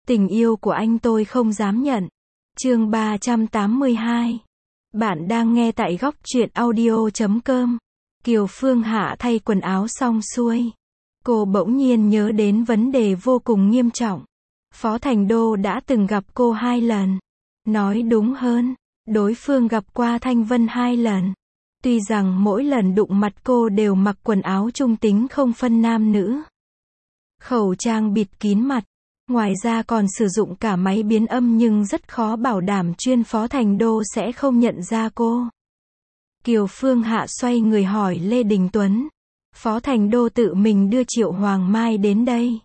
Tình yêu của anh tôi không dám nhận. Chương 382. Bạn đang nghe tại góc truyện audio.com. Kiều Phương Hạ thay quần áo xong xuôi. Cô bỗng nhiên nhớ đến vấn đề vô cùng nghiêm trọng. Phó Thành Đô đã từng gặp cô 2 lần. Nói đúng hơn, đối phương gặp qua Thanh Vân 2 lần. Tuy rằng mỗi lần đụng mặt cô đều mặc quần áo trung tính không phân nam nữ. Khẩu trang bịt kín mặt. Ngoài ra còn sử dụng cả máy biến âm nhưng rất khó bảo đảm chuyên Phó Thành Đô sẽ không nhận ra cô. Kiều Phương Hạ xoay người hỏi Lê Đình Tuấn. Phó Thành Đô tự mình đưa Triệu Hoàng Mai đến đây.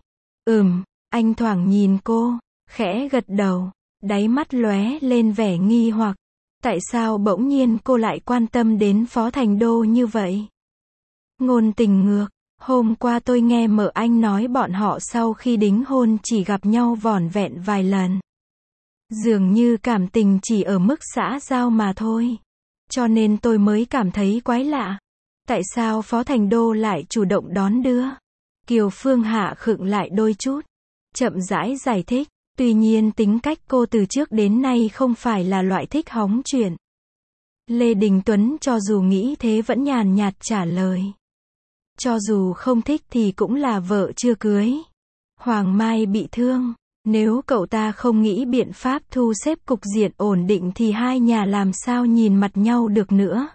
Anh thoảng nhìn cô, khẽ gật đầu, đáy mắt lóe lên vẻ nghi hoặc. Tại sao bỗng nhiên cô lại quan tâm đến Phó Thành Đô như vậy? Ngôn tình ngược. Hôm qua tôi nghe mợ anh nói bọn họ sau khi đính hôn chỉ gặp nhau vỏn vẹn vài lần. Dường như cảm tình chỉ ở mức xã giao mà thôi. Cho nên tôi mới cảm thấy quái lạ. Tại sao Phó Thành Đô lại chủ động đón đưa? Kiều Phương Hạ khựng lại đôi chút. Chậm rãi giải thích. Tuy nhiên tính cách cô từ trước đến nay không phải là loại thích hóng chuyện. Lê Đình Tuấn cho dù nghĩ thế vẫn nhàn nhạt trả lời. Cho dù không thích thì cũng là vợ chưa cưới. Hoàng Mai bị thương. Nếu cậu ta không nghĩ biện pháp thu xếp cục diện ổn định thì hai nhà làm sao nhìn mặt nhau được nữa.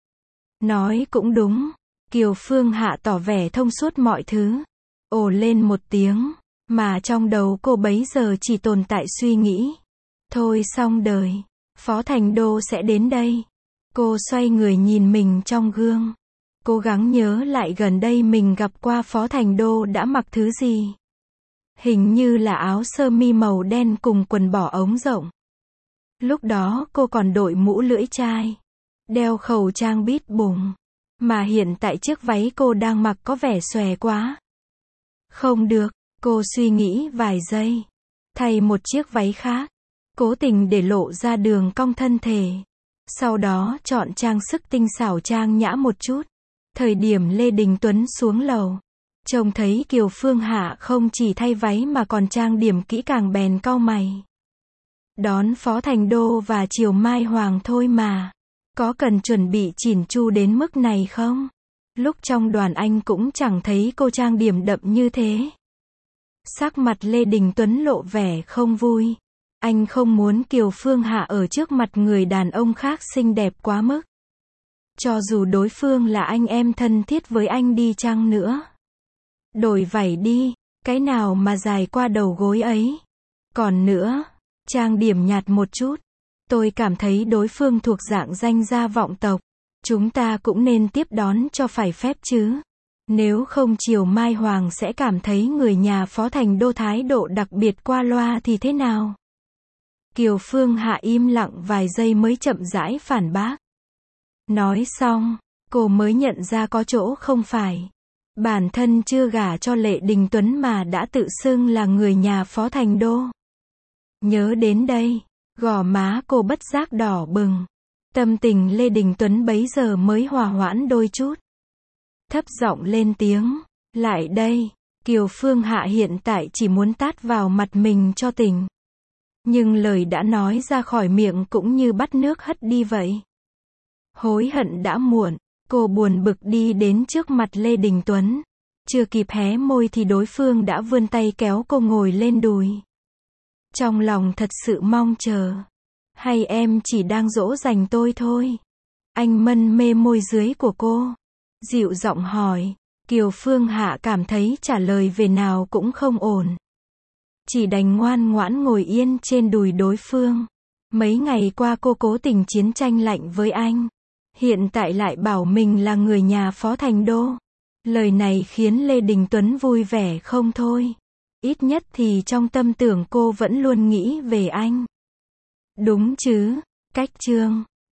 Nói cũng đúng. Kiều Phương Hạ tỏ vẻ thông suốt mọi thứ. Ồ lên một tiếng. Mà trong đầu cô bấy giờ chỉ tồn tại suy nghĩ. Thôi xong đời. Phó Thành Đô sẽ đến đây. Cô xoay người nhìn mình trong gương. Cố gắng nhớ lại gần đây mình gặp qua Phó Thành Đô đã mặc thứ gì. Hình như là áo sơ mi màu đen cùng quần bò ống rộng. Lúc đó cô còn đội mũ lưỡi chai. Đeo khẩu trang bít bùng. Mà hiện tại chiếc váy cô đang mặc có vẻ xòe quá. Không được, cô suy nghĩ vài giây. Thay một chiếc váy khác. Cố tình để lộ ra đường cong thân thể. Sau đó chọn trang sức tinh xảo trang nhã một chút. Thời điểm Lê Đình Tuấn xuống lầu. Trông thấy Kiều Phương Hạ không chỉ thay váy mà còn trang điểm kỹ càng bèn cau mày. Đón Phó Thành Đô và Triều Mai Hoàng thôi mà. Có cần chuẩn bị chỉn chu đến mức này không? Lúc trong đoàn anh cũng chẳng thấy cô trang điểm đậm như thế. Sắc mặt Lê Đình Tuấn lộ vẻ không vui. Anh không muốn Kiều Phương Hạ ở trước mặt người đàn ông khác xinh đẹp quá mức. Cho dù đối phương là anh em thân thiết với anh đi chăng nữa. Đổi vải đi, cái nào mà dài qua đầu gối ấy. Còn nữa, trang điểm nhạt một chút. Tôi cảm thấy đối phương thuộc dạng danh gia vọng tộc. Chúng ta cũng nên tiếp đón cho phải phép chứ. Nếu không Triều Mai Hoàng sẽ cảm thấy người nhà Phó Thành Đô thái độ đặc biệt qua loa thì thế nào? Kiều Phương Hạ im lặng vài giây mới chậm rãi phản bác. Nói xong, cô mới nhận ra có chỗ không phải. Bản thân chưa gả cho Lê Đình Tuấn mà đã tự xưng là người nhà Phó Thành Đô. Nhớ đến đây, gò má cô bất giác đỏ bừng. Tâm tình Lê Đình Tuấn bấy giờ mới hòa hoãn đôi chút. Thấp giọng lên tiếng, lại đây. Kiều Phương Hạ hiện tại chỉ muốn tát vào mặt mình cho tỉnh. Nhưng lời đã nói ra khỏi miệng cũng như bắt nước hất đi vậy. Hối hận đã muộn, cô buồn bực đi đến trước mặt Lê Đình Tuấn. Chưa kịp hé môi thì đối phương đã vươn tay kéo cô ngồi lên đùi. Trong lòng thật sự mong chờ. Hay em chỉ đang dỗ dành tôi thôi? Anh mân mê môi dưới của cô. Dịu giọng hỏi. Kiều Phương Hạ cảm thấy trả lời về nào cũng không ổn. Chỉ đành ngoan ngoãn ngồi yên trên đùi đối phương. Mấy ngày qua cô cố tình chiến tranh lạnh với anh. Hiện tại lại bảo mình là người nhà Phó Thành Đô. Lời này khiến Lê Đình Tuấn vui vẻ không thôi. Ít nhất thì trong tâm tưởng cô vẫn luôn nghĩ về anh. Đúng chứ, cách chương